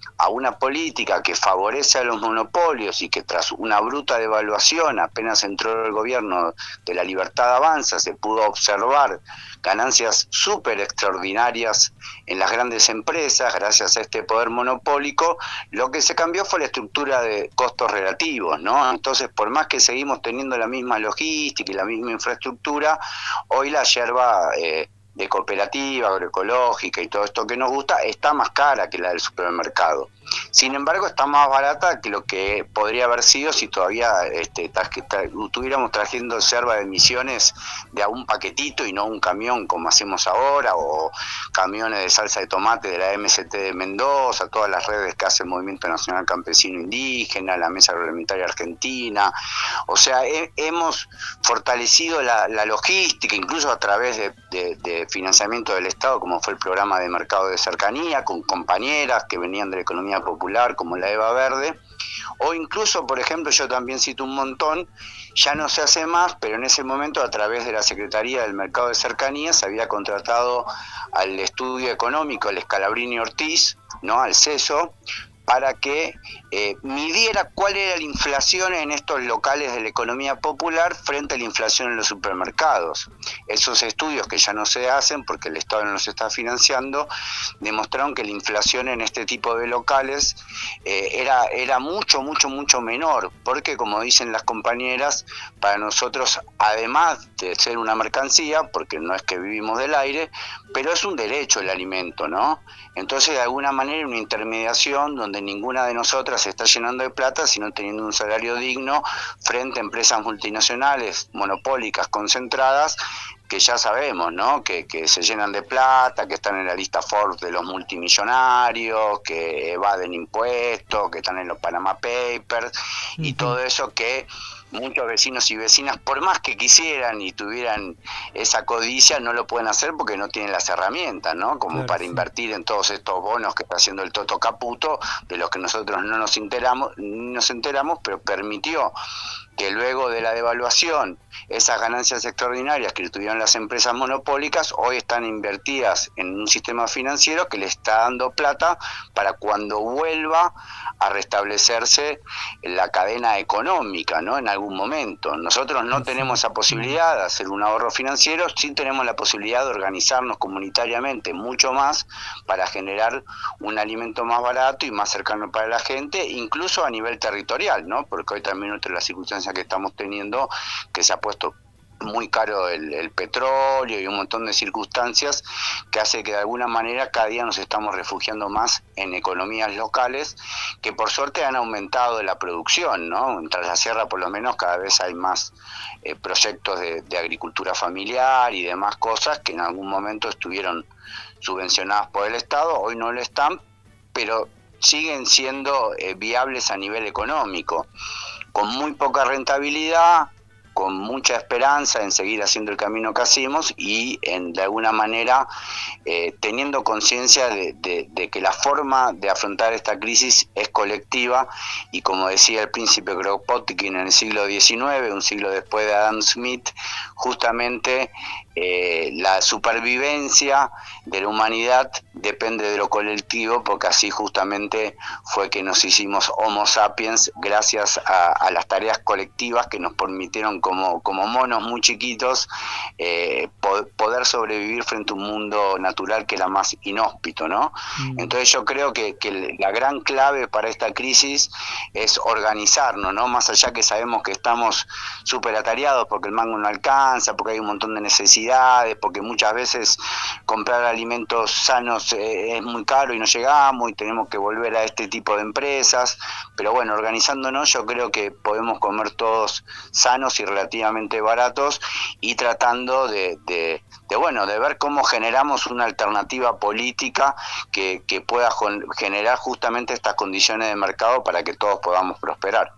a una política que favorece a los monopolios y que tras una bruta devaluación, apenas entró el gobierno de la Libertad Avanza, se pudo observar ganancias súper extraordinarias en las grandes empresas gracias a este poder monopólico. Lo que se cambió fue la estructura de costos relativos, ¿no? Entonces, por más que seguimos teniendo la misma logística y la misma infraestructura, hoy la yerba eh, de cooperativa, agroecológica y todo esto que nos gusta, está más cara que la del supermercado. Sin embargo, está más barata que lo que podría haber sido si todavía este, tra tra estuviéramos trayendo yerba de Misiones de a un paquetito y no un camión como hacemos ahora, o camiones de salsa de tomate de la M S T de Mendoza, todas las redes que hace el Movimiento Nacional Campesino Indígena, la Mesa Agroalimentaria Argentina. O sea, he, hemos fortalecido la, la logística, incluso a través de, de, de financiamiento del Estado, como fue el programa de mercado de cercanía, con compañeras que venían de la economía popular, como la Eva Verde, o incluso, por ejemplo, yo también cito un montón, ya no se hace más, pero en ese momento a través de la Secretaría del Mercado de Cercanía se había contratado al estudio económico, el Scalabrini Ortiz, ¿no?, al CESO, para que eh, midiera cuál era la inflación en estos locales de la economía popular frente a la inflación en los supermercados. Esos estudios, que ya no se hacen porque el Estado no los está financiando, demostraron que la inflación en este tipo de locales eh, era, era mucho, mucho, mucho menor, porque, como dicen las compañeras, para nosotros, además de ser una mercancía, porque no es que vivimos del aire, pero es un derecho el alimento, ¿no? Entonces, de alguna manera, una intermediación donde ninguna de nosotras se está llenando de plata, sino teniendo un salario digno frente a empresas multinacionales, monopólicas, concentradas, que ya sabemos, ¿no?, que, que se llenan de plata, que están en la lista Forbes de los multimillonarios, que evaden impuestos, que están en los Panama Papers, uh-huh. y todo eso que muchos vecinos y vecinas, por más que quisieran y tuvieran esa codicia, no lo pueden hacer porque no tienen las herramientas, ¿no?, como claro, para sí. invertir en todos estos bonos que está haciendo el Toto Caputo, de los que nosotros no nos enteramos, nos enteramos, pero permitió que luego de la devaluación, esas ganancias extraordinarias que tuvieron las empresas monopólicas, hoy están invertidas en un sistema financiero que le está dando plata para cuando vuelva a restablecerse la cadena económica, ¿no?, en algún momento. Nosotros no tenemos esa posibilidad de hacer un ahorro financiero, sí tenemos la posibilidad de organizarnos comunitariamente mucho más para generar un alimento más barato y más cercano para la gente, incluso a nivel territorial, ¿no?, porque hoy también otra de las circunstancias que estamos teniendo, que se ha puesto muy caro el, el petróleo y un montón de circunstancias que hace que de alguna manera cada día nos estamos refugiando más en economías locales que por suerte han aumentado la producción, ¿no? En Tras la Sierra por lo menos cada vez hay más eh, proyectos de, de agricultura familiar y demás cosas que en algún momento estuvieron subvencionadas por el Estado, hoy no lo están, pero siguen siendo eh, viables a nivel económico, con muy poca rentabilidad, con mucha esperanza en seguir haciendo el camino que hacemos y en, de alguna manera eh, teniendo conciencia de, de, de que la forma de afrontar esta crisis es colectiva y, como decía el príncipe Kropotkin en el siglo diecinueve, un siglo después de Adam Smith, justamente eh, la supervivencia de la humanidad depende de lo colectivo, porque así justamente fue que nos hicimos Homo sapiens gracias a, a las tareas colectivas que nos permitieron como, como monos muy chiquitos eh, po poder sobrevivir frente a un mundo natural que era más inhóspito, ¿no? Mm. Entonces yo creo que, que la gran clave para esta crisis es organizarnos, ¿no? Más allá que sabemos que estamos súper atareados porque el mango no alcanza, porque hay un montón de necesidades, porque muchas veces comprar alimentos sanos eh, es muy caro y no llegamos y tenemos que volver a este tipo de empresas, pero bueno, organizándonos yo creo que podemos comer todos sanos y relativamente baratos y tratando de, de, de bueno, de ver cómo generamos una alternativa política que, que pueda generar justamente estas condiciones de mercado para que todos podamos prosperar.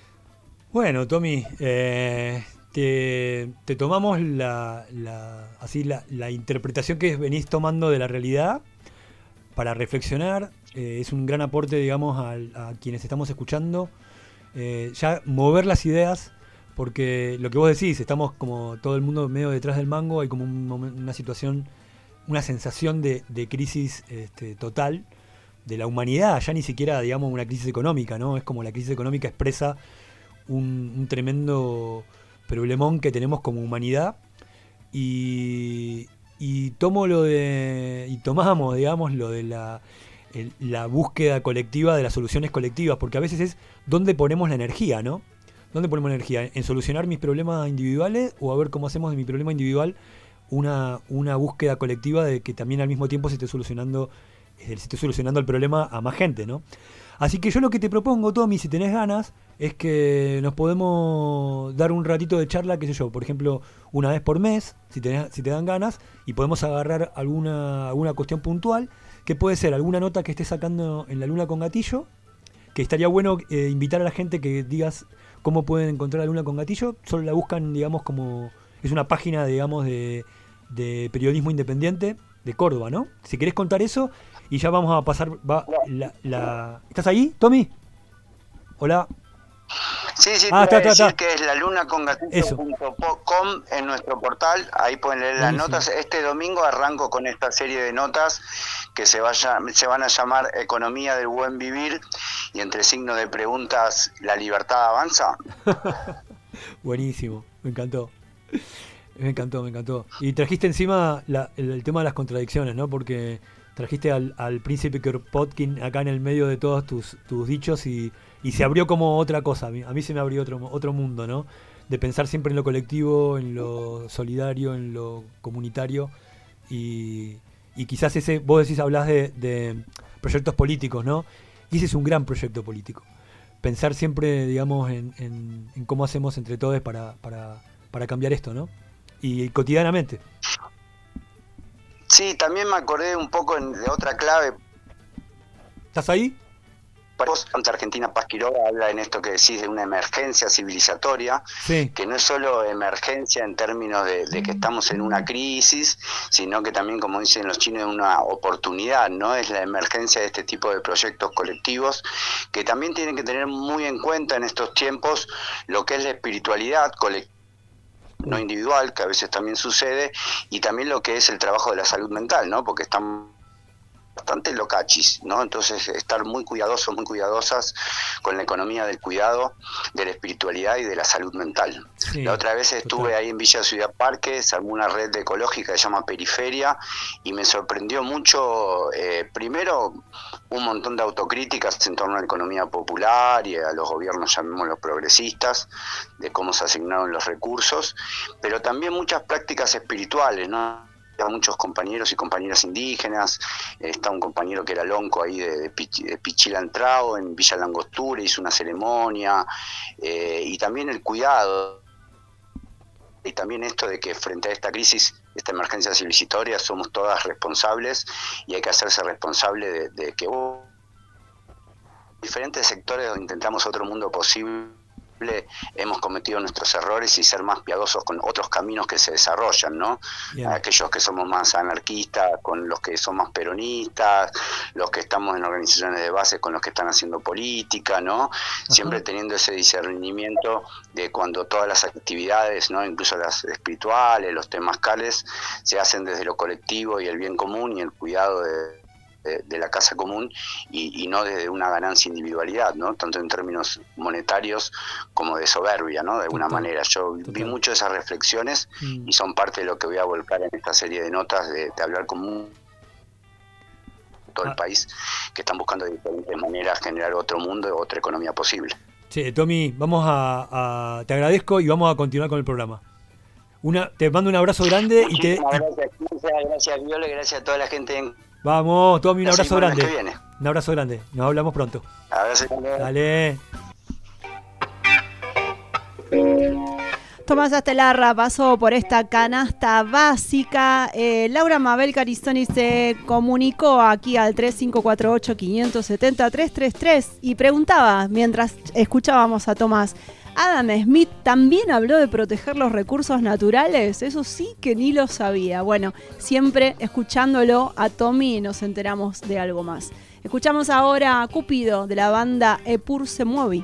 Bueno, Tommy, eh, te, te tomamos la, la, así la, la interpretación que venís tomando de la realidad para reflexionar. Eh, es un gran aporte, digamos, a, a quienes estamos escuchando. Eh, ya mover las ideas, porque lo que vos decís, estamos como todo el mundo medio detrás del mango, hay como un, una situación, una sensación de, de crisis este, total, de la humanidad, ya ni siquiera, digamos, una crisis económica, ¿no? Es como la crisis económica expresa un, un tremendo problemón que tenemos como humanidad. Y, y tomo lo de. Y tomamos, digamos, lo de la, el, la búsqueda colectiva de las soluciones colectivas, porque a veces es dónde ponemos la energía, ¿no? ¿Dónde ponemos la energía? ¿En solucionar mis problemas individuales o a ver cómo hacemos de mi problema individual una, una búsqueda colectiva de que también al mismo tiempo se esté solucionando, se esté solucionando el problema a más gente, ¿no? Así que yo lo que te propongo, Tommy, si tenés ganas, es que nos podemos dar un ratito de charla, qué sé yo, por ejemplo, una vez por mes, si, tenés, si te dan ganas, y podemos agarrar alguna, alguna cuestión puntual, que puede ser alguna nota que estés sacando en La Luna con Gatillo, que estaría bueno eh, invitar a la gente que digas cómo pueden encontrar La Luna con Gatillo. Solo la buscan, digamos, como... Es una página, digamos, de, de periodismo independiente de Córdoba, ¿no? Si querés contar eso, y ya vamos a pasar... Va, la, la... ¿Estás ahí, Tommy? Hola. Sí, sí, ah, te está, voy a decir está. que es la luna con gatillo punto com en nuestro portal, ahí pueden leer las Buenísimo. notas. Este domingo arranco con esta serie de notas que se, vaya, se van a llamar Economía del Buen Vivir, y entre signos de preguntas, ¿la libertad avanza? Buenísimo, me encantó. Me encantó, me encantó. Y trajiste encima la, el, el tema de las contradicciones, ¿no? Porque trajiste al, al príncipe Kropotkin acá en el medio de todos tus, tus dichos y, y se abrió como otra cosa. A mí, a mí se me abrió otro, otro mundo, ¿no? De pensar siempre en lo colectivo, en lo solidario, en lo comunitario. Y, y quizás ese, vos decís, hablás de, de proyectos políticos, ¿no? Y ese es un gran proyecto político. Pensar siempre, digamos, en, en, en cómo hacemos entre todos para, para, para cambiar esto, ¿no? Y, y cotidianamente. Sí, también me acordé un poco de otra clave. ¿Estás ahí? Argentina Paz Quiroga habla en esto que decís de una emergencia civilizatoria, sí. Que no es solo emergencia en términos de, de que estamos en una crisis, sino que también, como dicen los chinos, es una oportunidad, ¿no? Es la emergencia de este tipo de proyectos colectivos que también tienen que tener muy en cuenta en estos tiempos lo que es la espiritualidad colectiva, no individual, que a veces también sucede, y también lo que es el trabajo de la salud mental, ¿no? Porque estamos bastante locachis, ¿no? Entonces estar muy cuidadosos, muy cuidadosas con la economía del cuidado, de la espiritualidad y de la salud mental. Sí, la otra vez estuve total. ahí en Villa Ciudad Parque, se armó una red ecológica que se llama Periferia, y me sorprendió mucho, eh, primero, un montón de autocríticas en torno a la economía popular y a los gobiernos, llamémoslos progresistas, de cómo se asignaron los recursos, pero también muchas prácticas espirituales, ¿no? Muchos compañeros y compañeras indígenas, está un compañero que era lonco ahí de, de, Pich, de Pichilantrao en Villa Langostura, hizo una ceremonia, eh, y también el cuidado, y también esto de que frente a esta crisis, esta emergencia civilizatoria, somos todas responsables y hay que hacerse responsable de, de que oh, diferentes sectores donde intentamos otro mundo posible, hemos cometido nuestros errores y ser más piadosos con otros caminos que se desarrollan, ¿no? Bien. Aquellos que somos más anarquistas, con los que son más peronistas, los que estamos en organizaciones de base con los que están haciendo política, ¿no? Ajá. Siempre teniendo ese discernimiento de cuando todas las actividades, ¿no? Incluso las espirituales, los temascales, se hacen desde lo colectivo y el bien común y el cuidado de De, de la casa común y, y no desde una ganancia individualidad, ¿no? Tanto en términos monetarios como de soberbia, ¿no? De alguna Total. manera. Yo Total. vi mucho de esas reflexiones mm. y son parte de lo que voy a volcar en esta serie de notas, de, de hablar con todo ah. el país, que están buscando de diferentes maneras generar otro mundo, otra economía posible. Sí, Tommy, vamos a, a te agradezco y vamos a continuar con el programa. Una, te mando un abrazo grande. Muchísimas y te gracias, gracias, gracias Viola, gracias a toda la gente en Vamos, Tommy, un abrazo grande. Un abrazo grande. Nos hablamos pronto. Abrazo grande. Dale. Tomás Astelarra pasó por esta canasta básica. Eh, Laura Mabel Carizoni se comunicó aquí al tres cinco cuatro ocho, cinco siete cero, tres tres tres y preguntaba, mientras escuchábamos a Tomás, ¿Adam Smith también habló de proteger los recursos naturales? Eso sí que ni lo sabía. Bueno, siempre escuchándolo a Tommy nos enteramos de algo más. Escuchamos ahora a Cúpido de la banda Epur se muovi.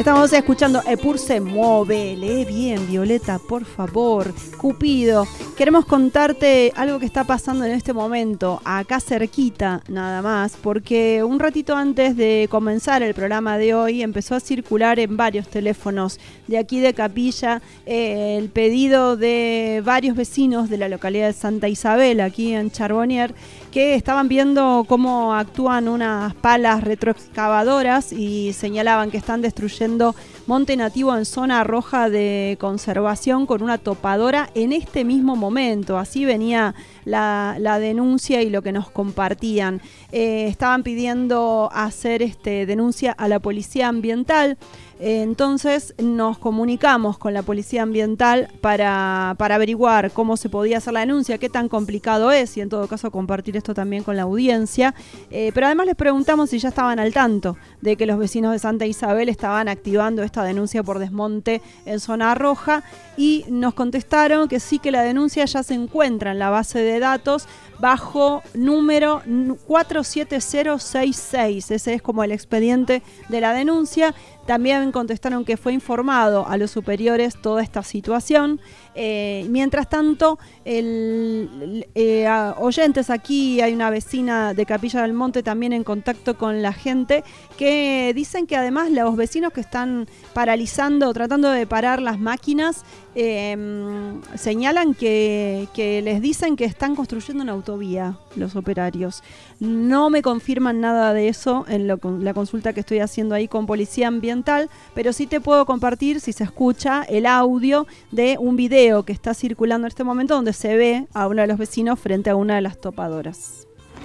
Estamos escuchando Epur se mueve. Lee bien, Violeta, por favor. Cupido, queremos contarte algo que está pasando en este momento, acá cerquita nada más, porque un ratito antes de comenzar el programa de hoy empezó a circular en varios teléfonos de aquí de Capilla eh, el pedido de varios vecinos de la localidad de Santa Isabel, aquí en Charbonnier, que estaban viendo cómo actúan unas palas retroexcavadoras y señalaban que están destruyendo monte nativo en zona roja de conservación con una topadora en este mismo momento. Así venía la, la denuncia y lo que nos compartían. Eh, estaban pidiendo hacer este, denuncia a la policía ambiental. Entonces nos comunicamos con la Policía Ambiental para, para averiguar cómo se podía hacer la denuncia, qué tan complicado es y en todo caso compartir esto también con la audiencia. Eh, pero además les preguntamos si ya estaban al tanto de que los vecinos de Santa Isabel estaban activando esta denuncia por desmonte en zona roja y nos contestaron que sí, que la denuncia ya se encuentra en la base de datos bajo número cuatro siete cero seis seis. Ese es como el expediente de la denuncia. También contestaron que fue informado a los superiores toda esta situación. Eh, mientras tanto, el, el, eh, a, oyentes aquí, hay una vecina de Capilla del Monte también en contacto con la gente, que dicen que además los vecinos que están paralizando, tratando de parar las máquinas, eh, señalan que, que les dicen que están construyendo una autovía los operarios. No me confirman nada de eso en lo, la consulta que estoy haciendo ahí con Policía Ambiental, pero sí te puedo compartir, si se escucha, el audio de un video que está circulando en este momento donde se ve a uno de los vecinos frente a una de las topadoras.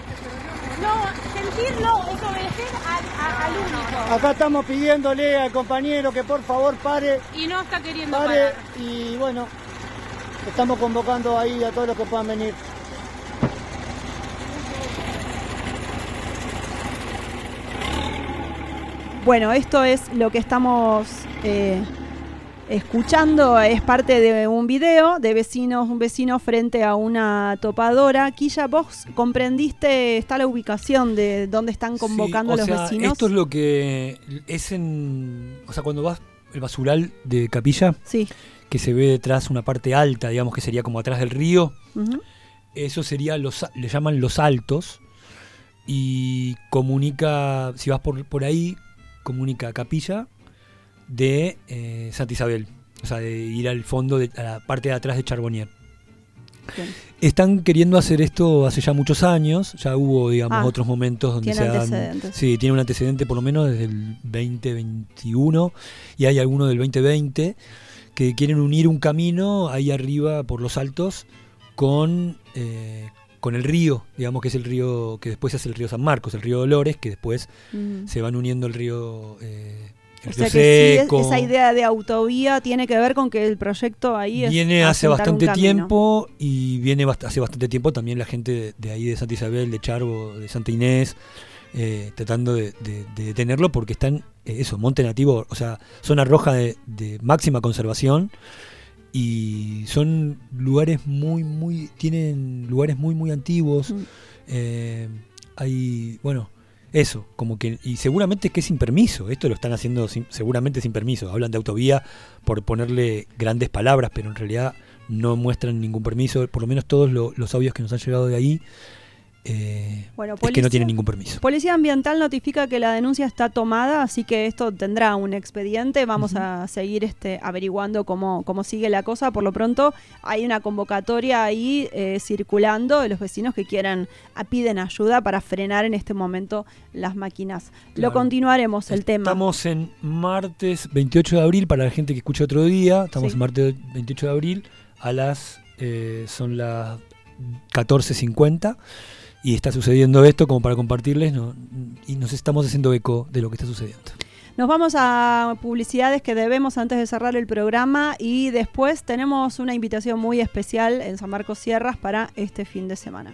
No, sentirlo es obedecer al, a, al único. Acá estamos pidiéndole al compañero que por favor pare. Y no está queriendo pare, parar. Y bueno, estamos convocando ahí a todos los que puedan venir. Bueno, esto es lo que estamos eh, escuchando, es parte de un video de vecinos, un vecino frente a una topadora. Quilla, vos comprendiste, está la ubicación de dónde están convocando sí, o a los sea, vecinos. Esto es lo que es en, o sea, cuando vas el basural de Capilla, sí, que se ve detrás una parte alta, digamos que sería como atrás del río. Uh-huh. Eso sería los, le llaman los altos y comunica, si vas por por ahí, comunica a Capilla de eh, Santa Isabel, o sea, de ir al fondo, de, a la parte de atrás de Charbonnier. Bien. Están queriendo hacer esto hace ya muchos años, ya hubo, digamos, ah, otros momentos donde se han... Sí, tiene un antecedente por lo menos desde el veinte veintiuno y hay alguno del veinte veinte que quieren unir un camino ahí arriba por los altos con... Eh, con el río, digamos que es el río que después es el río San Marcos, el río Dolores, que después mm. se van uniendo el río, eh, el o río sea que Seco. Sí, esa idea de autovía tiene que ver con que el proyecto ahí es viene hace bastante tiempo y viene bast- hace bastante tiempo también la gente de, de ahí de Santa Isabel, de Charbo, de Santa Inés, eh, tratando de, de, de detenerlo porque están, eh, eso, monte nativo, o sea, zona roja de, de máxima conservación. Y son lugares muy, muy, tienen lugares muy, muy antiguos. Mm. Eh, hay, bueno, eso, como que, y seguramente que sin permiso. Esto lo están haciendo sin, seguramente sin permiso. Hablan de autovía por ponerle grandes palabras, pero en realidad no muestran ningún permiso. Por lo menos todos lo, los audios que nos han llegado de ahí. Eh, bueno, policía, es que no tiene ningún permiso. Policía Ambiental notifica que la denuncia está tomada, así que esto tendrá un expediente. Vamos uh-huh. a seguir este, averiguando cómo, cómo sigue la cosa. Por lo pronto hay una convocatoria ahí eh, circulando de los vecinos que quieran, a, piden ayuda para frenar en este momento las máquinas. Claro. Lo continuaremos el Estamos tema. Estamos en martes veintiocho de abril, para la gente que escucha otro día. Estamos sí. en martes veintiocho de abril, a las eh, son las catorce cincuenta. Y está sucediendo esto como para compartirles, ¿no? Y nos estamos haciendo eco de lo que está sucediendo. Nos vamos a publicidades que debemos antes de cerrar el programa y después tenemos una invitación muy especial en San Marcos Sierras para este fin de semana.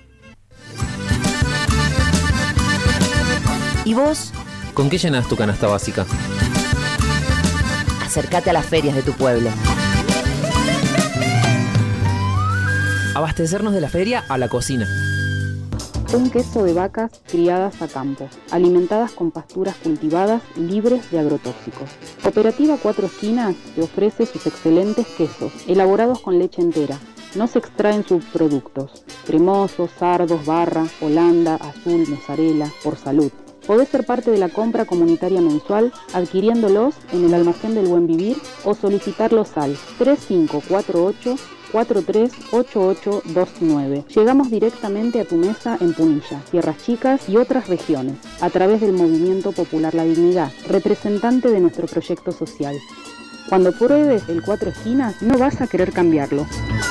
¿Y vos? ¿Con qué llenas tu canasta básica? Acércate a las ferias de tu pueblo. Abastecernos de la feria a la cocina. Un queso de vacas criadas a campo, alimentadas con pasturas cultivadas libres de agrotóxicos. Cooperativa Cuatro Esquinas te ofrece sus excelentes quesos, elaborados con leche entera. No se extraen subproductos, cremosos, sardos, barra, holanda, azul, mozzarella, por salud. Podés ser parte de la compra comunitaria mensual adquiriéndolos en el Almacén del Buen Vivir o solicitarlos al tres cinco cuatro ocho, cuatro tres ocho ocho dos nueve. Llegamos directamente a tu mesa en Punilla, Tierras Chicas y otras regiones, a través del Movimiento Popular La Dignidad, representante de nuestro proyecto social. Cuando pruebes el Cuatro Esquinas, no vas a querer cambiarlo.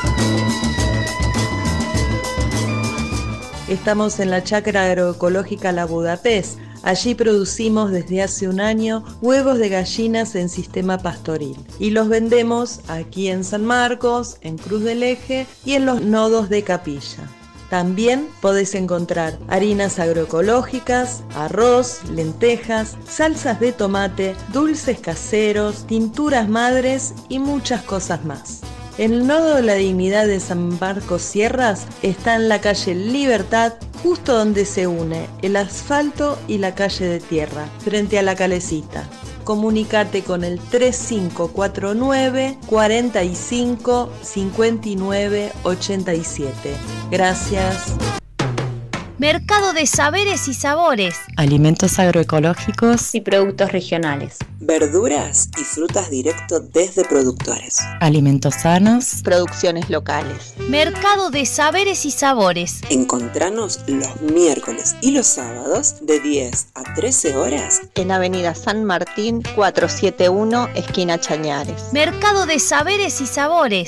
Estamos en la chacra agroecológica La Budapest. Allí producimos desde hace un año huevos de gallinas en sistema pastoril y los vendemos aquí en San Marcos, en Cruz del Eje y en los nodos de Capilla. También podés encontrar harinas agroecológicas, arroz, lentejas, salsas de tomate, dulces caseros, tinturas madres y muchas cosas más. El nodo de la Dignidad de San Marcos Sierras está en la calle Libertad, justo donde se une el asfalto y la calle de tierra, frente a la Calecita. Comunicate con el tres cinco cuatro nueve, cuatro cinco, cinco nueve ocho siete. Gracias. Mercado de saberes y sabores. Alimentos agroecológicos y productos regionales. Verduras y frutas directo desde productores. Alimentos sanos. Producciones locales. Mercado de saberes y sabores. Encontranos los miércoles y los sábados de diez a trece horas en Avenida San Martín cuatrocientos setenta y uno, esquina Chañares. Mercado de saberes y sabores.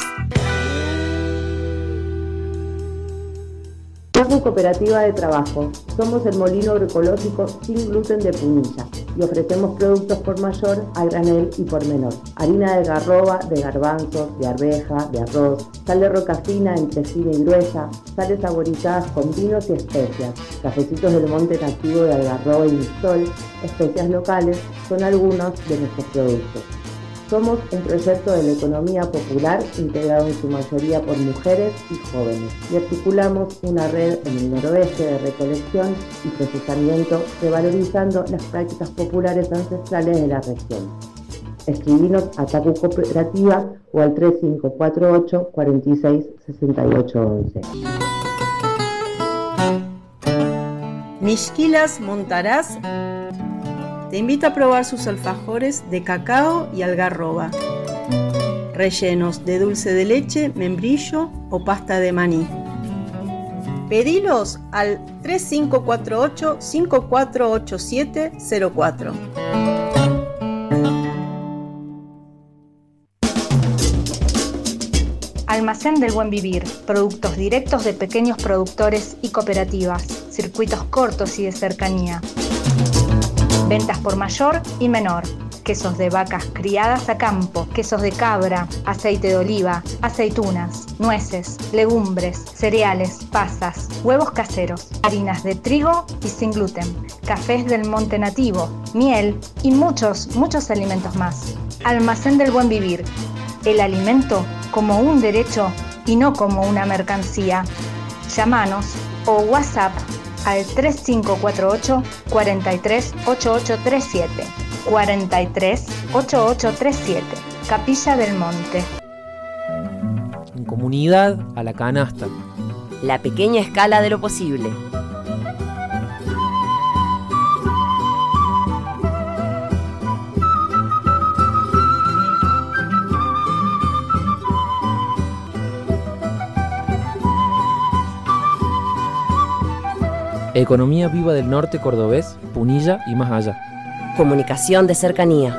Tacu Cooperativa de Trabajo. Somos el molino agroecológico sin gluten de Punilla y ofrecemos productos por mayor, a granel y por menor. Harina de garroba, de garbanzos, de arveja, de arroz, sal de roca fina entre fina y gruesa, sales saborizadas con vinos y especias, cafecitos del monte nativo de algarroba y mistol, especias locales, son algunos de nuestros productos. Somos un proyecto de la economía popular integrado en su mayoría por mujeres y jóvenes y articulamos una red en el noroeste de recolección y procesamiento revalorizando las prácticas populares ancestrales de la región. Escribinos a Tacu Cooperativa o al tres cinco cuatro ocho, cuatro seis, seis ocho once. Mixquilas Montaraz te invita a probar sus alfajores de cacao y algarroba, rellenos de dulce de leche, membrillo o pasta de maní. Pedilos al tres cinco cuatro ocho, cinco cuatro ocho siete cero cuatro. Almacén del Buen Vivir, productos directos de pequeños productores y cooperativas, circuitos cortos y de cercanía. Ventas por mayor y menor, quesos de vacas criadas a campo, quesos de cabra, aceite de oliva, aceitunas, nueces, legumbres, cereales, pasas, huevos caseros, harinas de trigo y sin gluten, cafés del monte nativo, miel y muchos, muchos alimentos más. Almacén del Buen Vivir, el alimento como un derecho y no como una mercancía. Llámanos o WhatsApp al tres cinco cuatro ocho, cuatro tres ocho ocho tres siete, cuatro tres ocho ocho tres siete, Capilla del Monte. En comunidad a la canasta. La pequeña escala de lo posible. Economía viva del norte cordobés, Punilla y más allá. Comunicación de cercanía.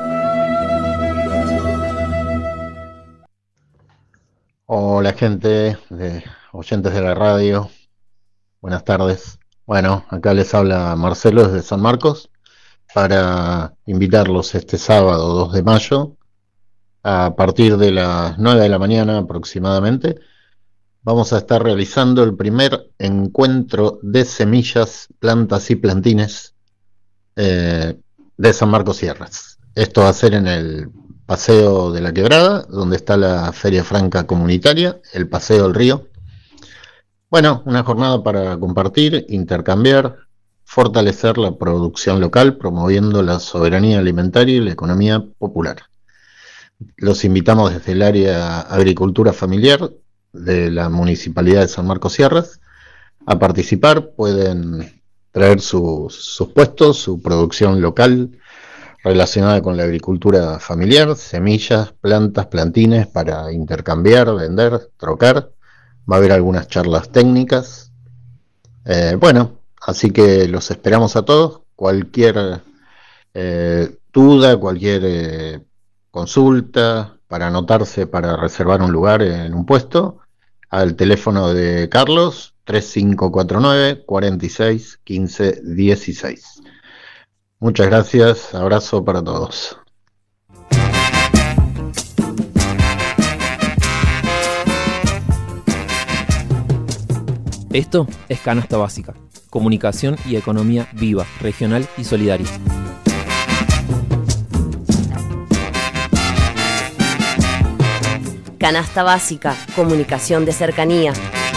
Hola gente, de oyentes de la radio, buenas tardes. Bueno, acá les habla Marcelo desde San Marcos para invitarlos este sábado dos de mayo a partir de las nueve de la mañana aproximadamente. Vamos a estar realizando el primer encuentro de semillas, plantas y plantines eh, de San Marcos Sierras. Esto va a ser en el Paseo de la Quebrada, donde está la Feria Franca Comunitaria, el Paseo del Río. Bueno, una jornada para compartir, intercambiar, fortalecer la producción local, promoviendo la soberanía alimentaria y la economía popular. Los invitamos desde el área agricultura familiar de la Municipalidad de San Marcos Sierras a participar. Pueden traer sus, sus puestos, su producción local relacionada con la agricultura familiar, semillas, plantas, plantines para intercambiar, vender, trocar. Va a haber algunas charlas técnicas. Eh, bueno, así que los esperamos a todos. Cualquier eh, duda, cualquier eh, consulta para anotarse, para reservar un lugar en un puesto, al teléfono de Carlos, tres cinco cuatro nueve, cuatro seis, uno cinco uno seis. Muchas gracias, abrazo para todos. Esto es Canasta Básica, comunicación y economía viva, regional y solidaria. Canasta Básica, comunicación de cercanía.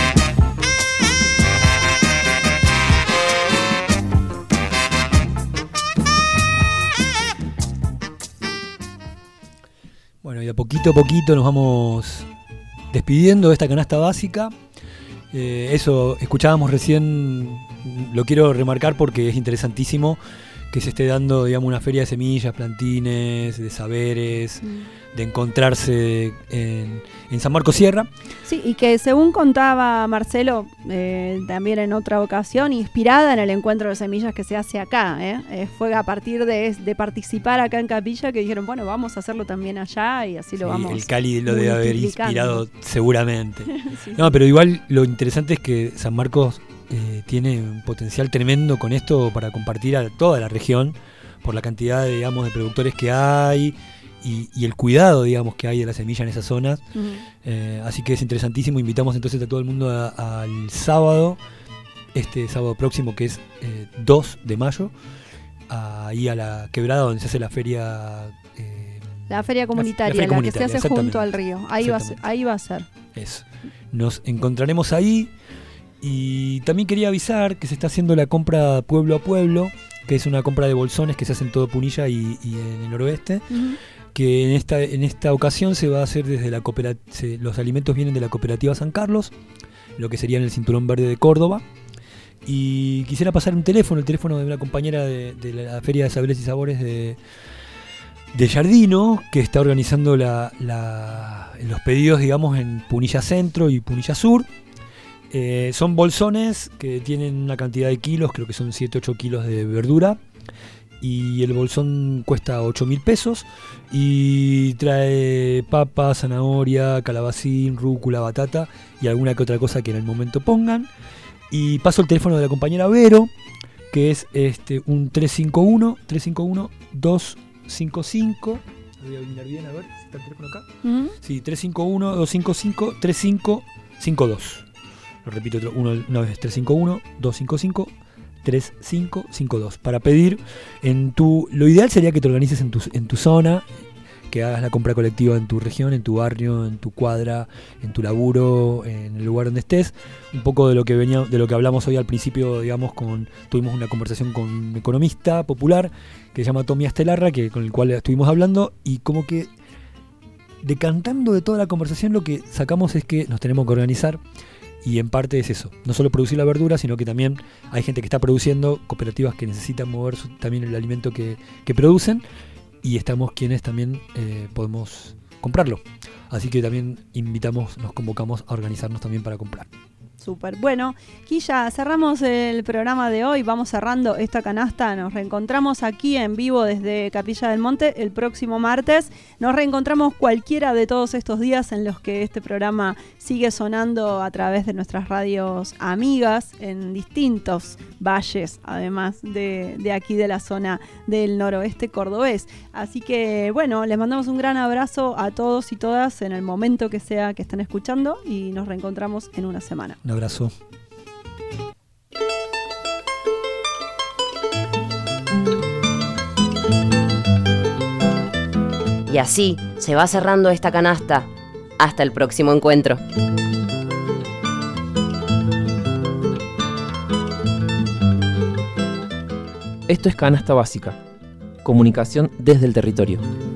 Bueno, y a poquito a poquito nos vamos despidiendo de esta canasta básica. Eh, eso, escuchábamos recién, lo quiero remarcar porque es interesantísimo que se esté dando, digamos, una feria de semillas, plantines, de saberes, mm. de encontrarse en, en San Marcos Sierra. Sí, y que según contaba Marcelo, eh, también en otra ocasión, inspirada en el encuentro de semillas que se hace acá, ¿eh? Eh, fue a partir de, de participar acá en Capilla que dijeron, bueno, vamos a hacerlo también allá y así lo sí, vamos. El Cali lo debe haber inspirado seguramente. Sí, no, pero igual lo interesante es que San Marcos Eh, tiene un potencial tremendo con esto para compartir a toda la región por la cantidad, digamos, de productores que hay y, y el cuidado, digamos, que hay de la semilla en esas zonas. Uh-huh. Eh, así que es interesantísimo. Invitamos entonces a todo el mundo al sábado, este sábado próximo, que es eh, dos de mayo, ahí a la quebrada donde se hace la feria. Eh, la feria comunitaria, la, la, feria comunitaria, la que se hace junto al río. Ahí va, ahí va a ser. Eso. Nos encontraremos ahí. Y también quería avisar que se está haciendo la compra pueblo a pueblo, que es una compra de bolsones que se hace en todo Punilla y, y en el noroeste, uh-huh. que en esta en esta ocasión se va a hacer desde la cooperativa. Los alimentos vienen de la cooperativa San Carlos, lo que sería en el Cinturón Verde de Córdoba. Y quisiera pasar un teléfono, el teléfono de una compañera de, de la Feria de Saberes y Sabores de, de Jardino, que está organizando la, la, los pedidos, digamos, en Punilla Centro y Punilla Sur. Eh, son bolsones que tienen una cantidad de kilos, creo que son siete ocho kilos de verdura, y el bolsón cuesta ocho mil pesos y trae papa, zanahoria, calabacín, rúcula, batata y alguna que otra cosa que en el momento pongan. Y paso el teléfono de la compañera Vero, que es este un tres cinco uno, tres cinco uno, dos cinco cinco. Voy a venir bien, a ver si está el teléfono acá. Uh-huh. Sí, tres cinco uno, dos cinco cinco, tres cinco cinco dos. Lo repito otro, uno, una vez, tres cinco uno, dos cinco cinco, tres cinco cinco dos. Para pedir en tu... Lo ideal sería que te organices en tu, en tu zona, que hagas la compra colectiva en tu región, en tu barrio, en tu cuadra, en tu laburo, en el lugar donde estés. Un poco de lo que venía, de lo que hablamos hoy al principio, digamos, con tuvimos una conversación con un economista popular que se llama Tommy Astelarra, que, con el cual estuvimos hablando, y como que decantando de toda la conversación lo que sacamos es que nos tenemos que organizar. Y en parte es eso, no solo producir la verdura, sino que también hay gente que está produciendo, cooperativas que necesitan mover su, también el alimento que, que producen, y estamos quienes también eh, podemos comprarlo. Así que también invitamos, nos convocamos a organizarnos también para comprar. Súper. Bueno, Quilla, cerramos el programa de hoy, vamos cerrando esta canasta, nos reencontramos aquí en vivo desde Capilla del Monte el próximo martes, nos reencontramos cualquiera de todos estos días en los que este programa sigue sonando a través de nuestras radios amigas en distintos valles, además de, de aquí de la zona del noroeste cordobés. Así que bueno, les mandamos un gran abrazo a todos y todas en el momento que sea que estén escuchando y nos reencontramos en una semana. Un abrazo. Y así se va cerrando esta canasta. Hasta el próximo encuentro. Esto es Canasta Básica, comunicación desde el territorio.